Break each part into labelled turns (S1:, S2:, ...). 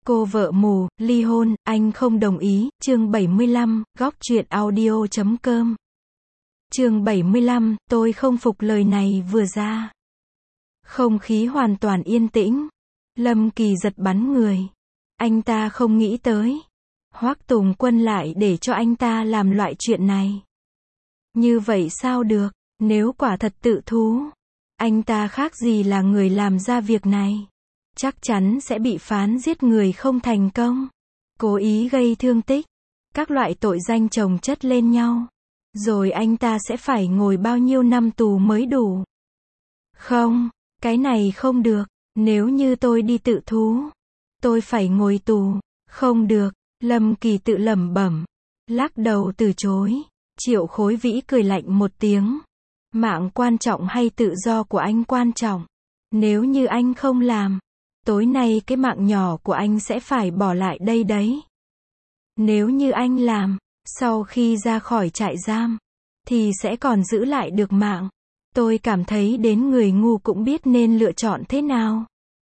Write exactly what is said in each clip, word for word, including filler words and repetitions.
S1: Cô vợ mù, ly hôn, anh không đồng ý, chương bảy mươi lăm, góc truyện audio chấm com. Chương bảy mươi lăm, tôi không phục lời này vừa ra. Không khí hoàn toàn yên tĩnh. Lâm Kỳ giật bắn người. Anh ta không nghĩ tới. Hoắc Tùng Quân lại để cho anh ta làm loại chuyện này. Như vậy sao được, nếu quả thật tự thú. Anh ta khác gì là người làm ra việc này. Chắc chắn sẽ bị phán giết người không thành công. Cố ý gây thương tích. Các loại tội danh chồng chất lên nhau. Rồi anh ta sẽ phải ngồi bao nhiêu năm tù mới đủ. Không, cái này không được. Nếu như tôi đi tự thú, tôi phải ngồi tù. Không được, Lâm Kỳ tự lẩm bẩm. Lắc đầu từ chối. Triệu Khối Vĩ cười lạnh một tiếng. Mạng quan trọng hay tự do của anh quan trọng? Nếu như anh không làm, tối nay cái mạng nhỏ của anh sẽ phải bỏ lại đây đấy. Nếu như anh làm, sau khi ra khỏi trại giam, thì sẽ còn giữ lại được mạng. Tôi cảm thấy đến người ngu cũng biết nên lựa chọn thế nào.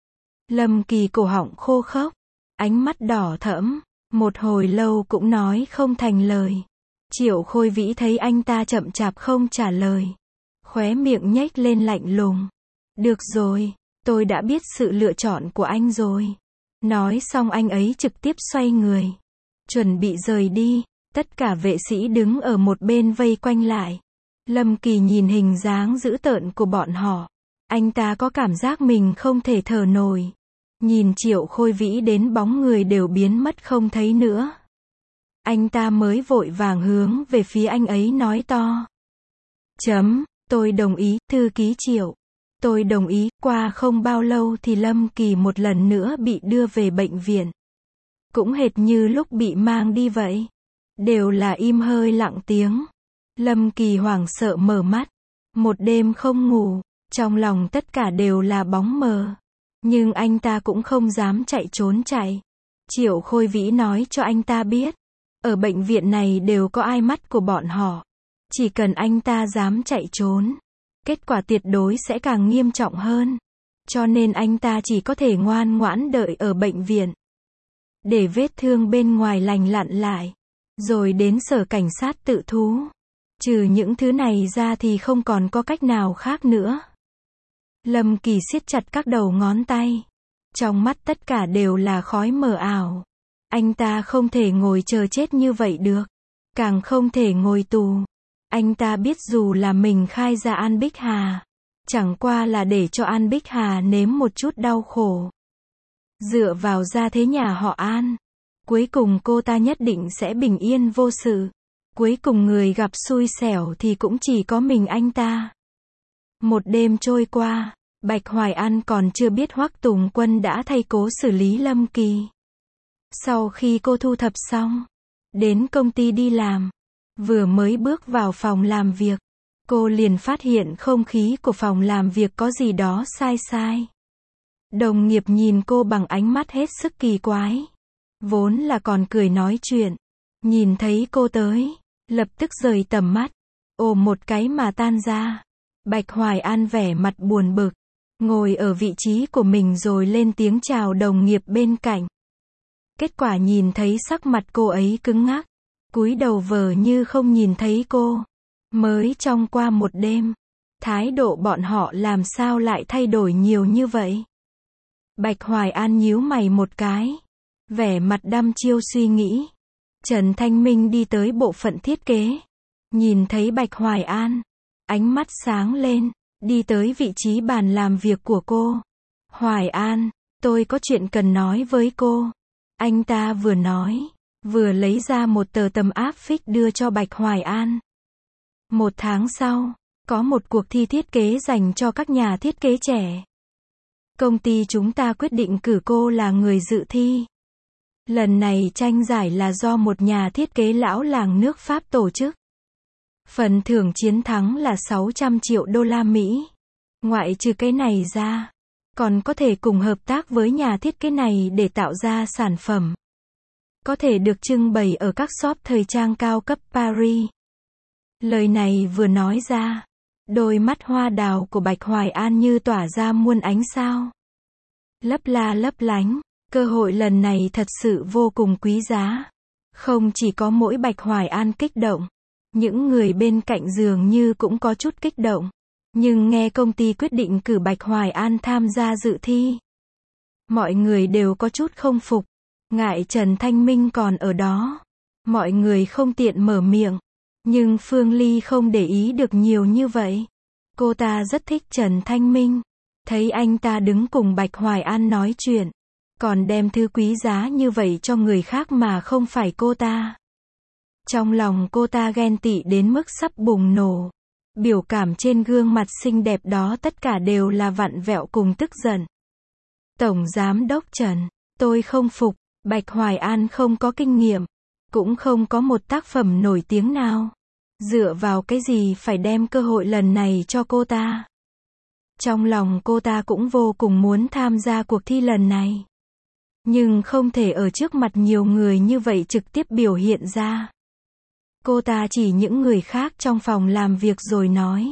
S1: Lâm Kỳ cổ họng khô khốc, ánh mắt đỏ thẫm, một hồi lâu cũng nói không thành lời. Triệu Khôi Vĩ thấy anh ta chậm chạp không trả lời, khóe miệng nhếch lên lạnh lùng. Được rồi, tôi đã biết sự lựa chọn của anh rồi. Nói xong anh ấy trực tiếp xoay người, chuẩn bị rời đi. Tất cả vệ sĩ đứng ở một bên vây quanh lại. Lâm Kỳ nhìn hình dáng dữ tợn của bọn họ. Anh ta có cảm giác mình không thể thở nổi. Nhìn Triệu Khôi Vĩ đến bóng người đều biến mất không thấy nữa. Anh ta mới vội vàng hướng về phía anh ấy nói to. Chấm, tôi đồng ý, thư ký Triệu. Tôi đồng ý. Qua không bao lâu thì Lâm Kỳ một lần nữa bị đưa về bệnh viện. Cũng hệt như lúc bị mang đi vậy. Đều là im hơi lặng tiếng. Lâm Kỳ hoảng sợ mở mắt. Một đêm không ngủ. Trong lòng tất cả đều là bóng mờ. Nhưng anh ta cũng không dám chạy trốn chạy. Triệu Khôi Vĩ nói cho anh ta biết. Ở bệnh viện này đều có ai mắt của bọn họ. Chỉ cần anh ta dám chạy trốn, kết quả tuyệt đối sẽ càng nghiêm trọng hơn. Cho nên anh ta chỉ có thể ngoan ngoãn đợi ở bệnh viện. Để vết thương bên ngoài lành lặn lại. Rồi đến sở cảnh sát tự thú. Trừ những thứ này ra thì không còn có cách nào khác nữa. Lâm Kỳ siết chặt các đầu ngón tay. Trong mắt tất cả đều là khói mờ ảo. Anh ta không thể ngồi chờ chết như vậy được. Càng không thể ngồi tù. Anh ta biết dù là mình khai ra An Bích Hà, chẳng qua là để cho An Bích Hà nếm một chút đau khổ. Dựa vào gia thế nhà họ An, cuối cùng cô ta nhất định sẽ bình yên vô sự. Cuối cùng người gặp xui xẻo thì cũng chỉ có mình anh ta. Một đêm trôi qua, Bạch Hoài An còn chưa biết Hoắc Tùng Quân đã thay cố xử lý Lâm Kỳ. Sau khi cô thu thập xong, đến công ty đi làm, vừa mới bước vào phòng làm việc, cô liền phát hiện không khí của phòng làm việc có gì đó sai sai. Đồng nghiệp nhìn cô bằng ánh mắt hết sức kỳ quái. Vốn là còn cười nói chuyện, nhìn thấy cô tới, lập tức rời tầm mắt, ôm một cái mà tan ra. Bạch Hoài An vẻ mặt buồn bực, ngồi ở vị trí của mình rồi lên tiếng chào đồng nghiệp bên cạnh. Kết quả nhìn thấy sắc mặt cô ấy cứng ngắc, cúi đầu vờ như không nhìn thấy cô. Mới trong qua một đêm, thái độ bọn họ làm sao lại thay đổi nhiều như vậy? Bạch Hoài An nhíu mày một cái, vẻ mặt đăm chiêu suy nghĩ. Trần Thanh Minh đi tới bộ phận thiết kế, nhìn thấy Bạch Hoài An, ánh mắt sáng lên, đi tới vị trí bàn làm việc của cô. Hoài An, tôi có chuyện cần nói với cô. Anh ta vừa nói, vừa lấy ra một tờ tấm áp phích đưa cho Bạch Hoài An. Một tháng sau, có một cuộc thi thiết kế dành cho các nhà thiết kế trẻ. Công ty chúng ta quyết định cử cô là người dự thi. Lần này tranh giải là do một nhà thiết kế lão làng nước Pháp tổ chức. Phần thưởng chiến thắng là sáu trăm triệu đô la Mỹ. Ngoại trừ cái này ra, còn có thể cùng hợp tác với nhà thiết kế này để tạo ra sản phẩm. Có thể được trưng bày ở các shop thời trang cao cấp Paris. Lời này vừa nói ra, đôi mắt hoa đào của Bạch Hoài An như tỏa ra muôn ánh sao. Lấp la lấp lánh, Cơ hội lần này thật sự vô cùng quý giá. Không chỉ có mỗi Bạch Hoài An kích động, những người bên cạnh dường như cũng có chút kích động. Nhưng nghe công ty quyết định cử Bạch Hoài An tham gia dự thi, mọi người đều có chút không phục. Ngại Trần Thanh Minh còn ở đó, mọi người không tiện mở miệng. Nhưng Phương Ly không để ý được nhiều như vậy. Cô ta rất thích Trần Thanh Minh. Thấy anh ta đứng cùng Bạch Hoài An nói chuyện, còn đem thứ quý giá như vậy cho người khác mà không phải cô ta. Trong lòng cô ta ghen tị đến mức sắp bùng nổ. Biểu cảm trên gương mặt xinh đẹp đó tất cả đều là vặn vẹo cùng tức giận. Tổng Giám đốc Trần, tôi không phục. Bạch Hoài An không có kinh nghiệm, cũng không có một tác phẩm nổi tiếng nào. Dựa vào cái gì phải đem cơ hội lần này cho cô ta? Trong lòng cô ta cũng vô cùng muốn tham gia cuộc thi lần này. Nhưng không thể ở trước mặt nhiều người như vậy trực tiếp biểu hiện ra. Cô ta chỉ những người khác trong phòng làm việc rồi nói.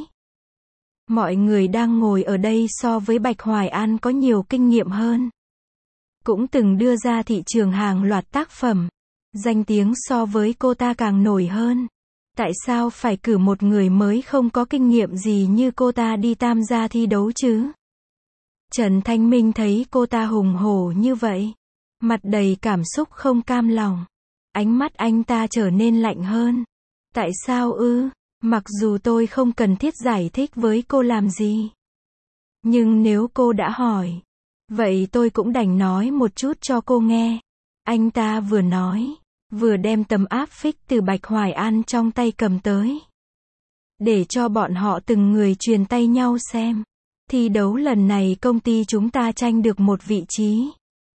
S1: Mọi người đang ngồi ở đây so với Bạch Hoài An có nhiều kinh nghiệm hơn. Cũng từng đưa ra thị trường hàng loạt tác phẩm. Danh tiếng so với cô ta càng nổi hơn. Tại sao phải cử một người mới không có kinh nghiệm gì như cô ta đi tham gia thi đấu chứ? Trần Thanh Minh thấy cô ta hùng hổ như vậy, mặt đầy cảm xúc không cam lòng. Ánh mắt anh ta trở nên lạnh hơn. Tại sao ư? Mặc dù tôi không cần thiết giải thích với cô làm gì. Nhưng nếu cô đã hỏi, vậy tôi cũng đành nói một chút cho cô nghe. Anh ta vừa nói, vừa đem tấm áp phích từ Bạch Hoài An trong tay cầm tới. Để cho bọn họ từng người truyền tay nhau xem. Thi đấu lần này công ty chúng ta tranh được một vị trí.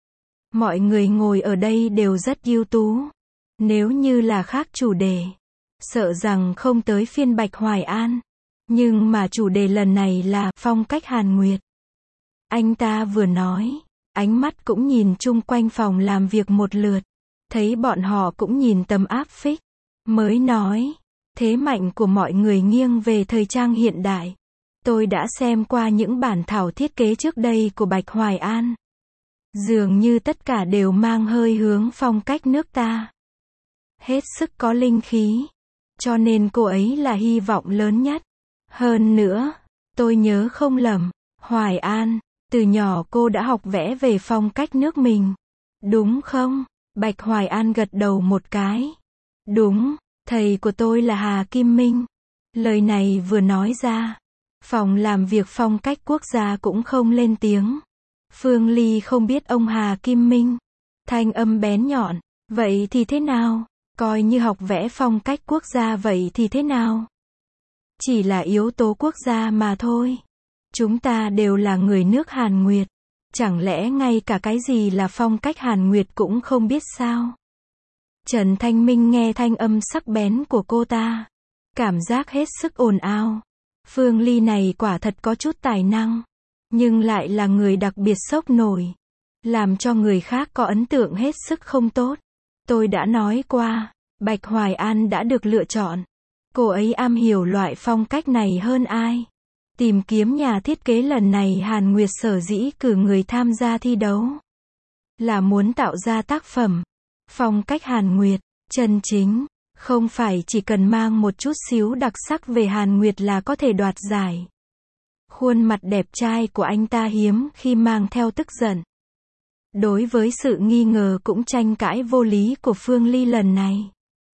S1: Mọi người ngồi ở đây đều rất ưu tú. Nếu như là khác chủ đề, sợ rằng không tới phiên Bạch Hoài An. Nhưng mà chủ đề lần này là phong cách Hàn Nguyệt. Anh ta vừa nói, ánh mắt cũng nhìn chung quanh phòng làm việc một lượt. Thấy bọn họ cũng nhìn tấm áp phích. Mới nói, thế mạnh của mọi người nghiêng về thời trang hiện đại. Tôi đã xem qua những bản thảo thiết kế trước đây của Bạch Hoài An. Dường như tất cả đều mang hơi hướng phong cách nước ta. Hết sức có linh khí. Cho nên cô ấy là hy vọng lớn nhất. Hơn nữa, tôi nhớ không lầm, Hoài An, từ nhỏ cô đã học vẽ về phong cách nước mình. Đúng không? Bạch Hoài An gật đầu một cái. Đúng, thầy của tôi là Hà Kim Minh. Lời này vừa nói ra, phòng làm việc phong cách quốc gia cũng không lên tiếng. Phương Ly không biết ông Hà Kim Minh. Thanh âm bén nhọn, vậy thì thế nào? Coi như học vẽ phong cách quốc gia vậy thì thế nào? Chỉ là yếu tố quốc gia mà thôi. Chúng ta đều là người nước Hàn Nguyệt. Chẳng lẽ ngay cả cái gì là phong cách Hàn Nguyệt cũng không biết sao? Trần Thanh Minh nghe thanh âm sắc bén của cô ta. Cảm giác hết sức ồn ào. Phương Ly này quả thật có chút tài năng. Nhưng lại là người đặc biệt sốc nổi. Làm cho người khác có ấn tượng hết sức không tốt. Tôi đã nói qua, Bạch Hoài An đã được lựa chọn. Cô ấy am hiểu loại phong cách này hơn ai. Tìm kiếm nhà thiết kế lần này Hàn Nguyệt sở dĩ cử người tham gia thi đấu. Là muốn tạo ra tác phẩm. Phong cách Hàn Nguyệt, chân chính. Không phải chỉ cần mang một chút xíu đặc sắc về Hàn Nguyệt là có thể đoạt giải. Khuôn mặt đẹp trai của anh ta hiếm khi mang theo tức giận. Đối với sự nghi ngờ cũng tranh cãi vô lý của Phương Ly lần này,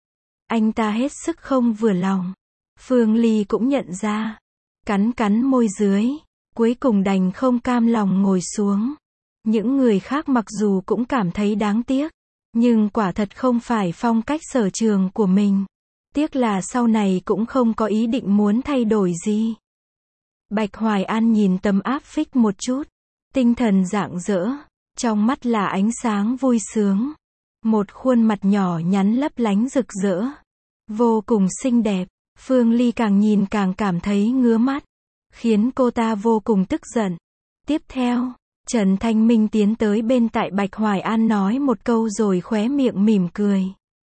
S1: anh ta hết sức không vừa lòng. Phương Ly cũng nhận ra, cắn cắn môi dưới, cuối cùng đành không cam lòng ngồi xuống. Những người khác mặc dù cũng cảm thấy đáng tiếc, nhưng quả thật không phải phong cách sở trường của mình. Tiếc là sau này cũng không có ý định muốn thay đổi gì. Bạch Hoài An nhìn tấm áp phích một chút, tinh thần rạng rỡ, trong mắt là ánh sáng vui sướng. Một khuôn mặt nhỏ nhắn lấp lánh rực rỡ, vô cùng xinh đẹp. Phương Ly càng nhìn càng cảm thấy ngứa mắt, khiến cô ta vô cùng tức giận. Tiếp theo, Trần Thanh Minh tiến tới bên tại Bạch Hoài An nói một câu rồi khóe miệng mỉm cười.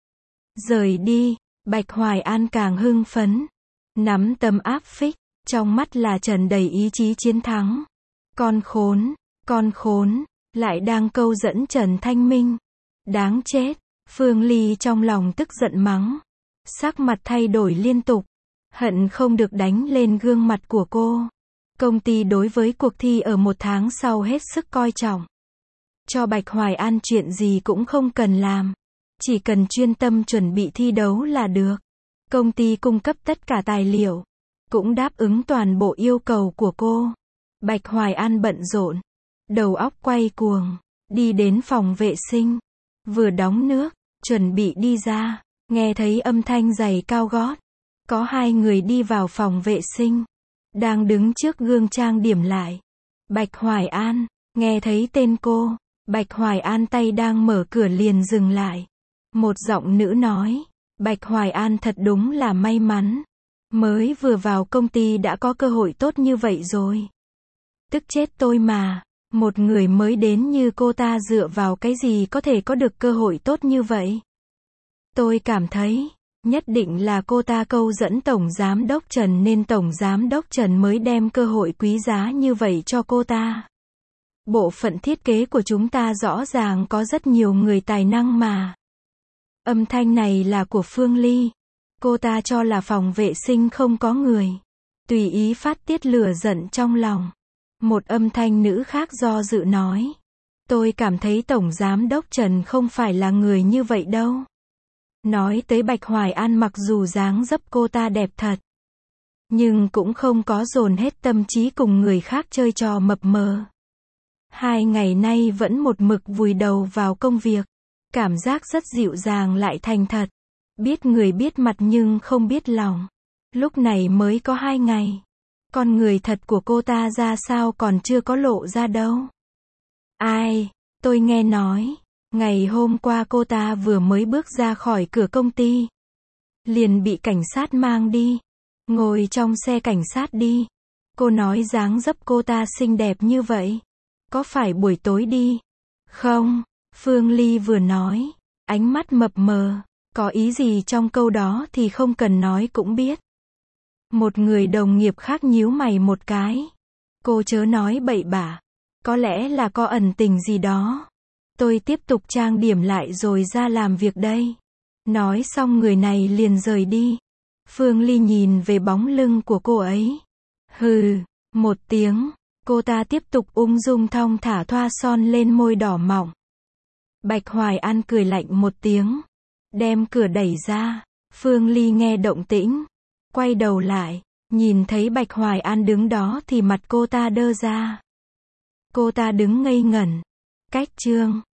S1: Rời đi, Bạch Hoài An càng hưng phấn, nắm tấm áp phích, trong mắt là tràn đầy ý chí chiến thắng. Con khốn, con khốn, lại đang câu dẫn Trần Thanh Minh. Đáng chết. Phương Ly trong lòng tức giận mắng. Sắc mặt thay đổi liên tục. Hận không được đánh lên gương mặt của cô. Công ty đối với cuộc thi ở một tháng sau hết sức coi trọng. Cho Bạch Hoài An chuyện gì cũng không cần làm. Chỉ cần chuyên tâm chuẩn bị thi đấu là được. Công ty cung cấp tất cả tài liệu. Cũng đáp ứng toàn bộ yêu cầu của cô. Bạch Hoài An bận rộn. Đầu óc quay cuồng. Đi đến phòng vệ sinh. Vừa đóng nước. Chuẩn bị đi ra. Nghe thấy âm thanh giày cao gót. Có hai người đi vào phòng vệ sinh. Đang đứng trước gương trang điểm lại. Bạch Hoài An. Nghe thấy tên cô. Bạch Hoài An tay đang mở cửa liền dừng lại. Một giọng nữ nói. Bạch Hoài An thật đúng là may mắn. Mới vừa vào công ty đã có cơ hội tốt như vậy rồi. Tức chết tôi mà. Một người mới đến như cô ta dựa vào cái gì có thể có được cơ hội tốt như vậy? Tôi cảm thấy, nhất định là cô ta câu dẫn Tổng Giám đốc Trần nên Tổng Giám đốc Trần mới đem cơ hội quý giá như vậy cho cô ta. Bộ phận thiết kế của chúng ta rõ ràng có rất nhiều người tài năng mà. Âm thanh này là của Phương Ly. Cô ta cho là phòng vệ sinh không có người. Tùy ý phát tiết lửa giận trong lòng. Một âm thanh nữ khác do dự nói. Tôi cảm thấy Tổng Giám đốc Trần không phải là người như vậy đâu. Nói tới Bạch Hoài An mặc dù dáng dấp cô ta đẹp thật. Nhưng cũng không có dồn hết tâm trí cùng người khác chơi trò mập mờ. Hai ngày nay vẫn một mực vùi đầu vào công việc. Cảm giác rất dịu dàng lại thành thật. Biết người biết mặt nhưng không biết lòng. Lúc này mới có hai ngày. Con người thật của cô ta ra sao còn chưa có lộ ra đâu. Ai, tôi nghe nói. Ngày hôm qua cô ta vừa mới bước ra khỏi cửa công ty. Liền bị cảnh sát mang đi. Ngồi trong xe cảnh sát đi. Cô nói dáng dấp cô ta xinh đẹp như vậy. Có phải buổi tối đi? Không, Phương Ly vừa nói. Ánh mắt mập mờ. Có ý gì trong câu đó thì không cần nói cũng biết. Một người đồng nghiệp khác nhíu mày một cái. Cô chớ nói bậy bạ. Có lẽ là có ẩn tình gì đó. Tôi tiếp tục trang điểm lại rồi ra làm việc đây. Nói xong người này liền rời đi. Phương Ly nhìn về bóng lưng của cô ấy. Hừ, một tiếng. Cô ta tiếp tục ung dung thong thả thoa son lên môi đỏ mọng. Bạch Hoài An cười lạnh một tiếng. Đem cửa đẩy ra. Phương Ly nghe động tĩnh. Quay đầu lại. Nhìn thấy Bạch Hoài An đứng đó thì mặt cô ta đơ ra. Cô ta đứng ngây ngẩn. Cách chương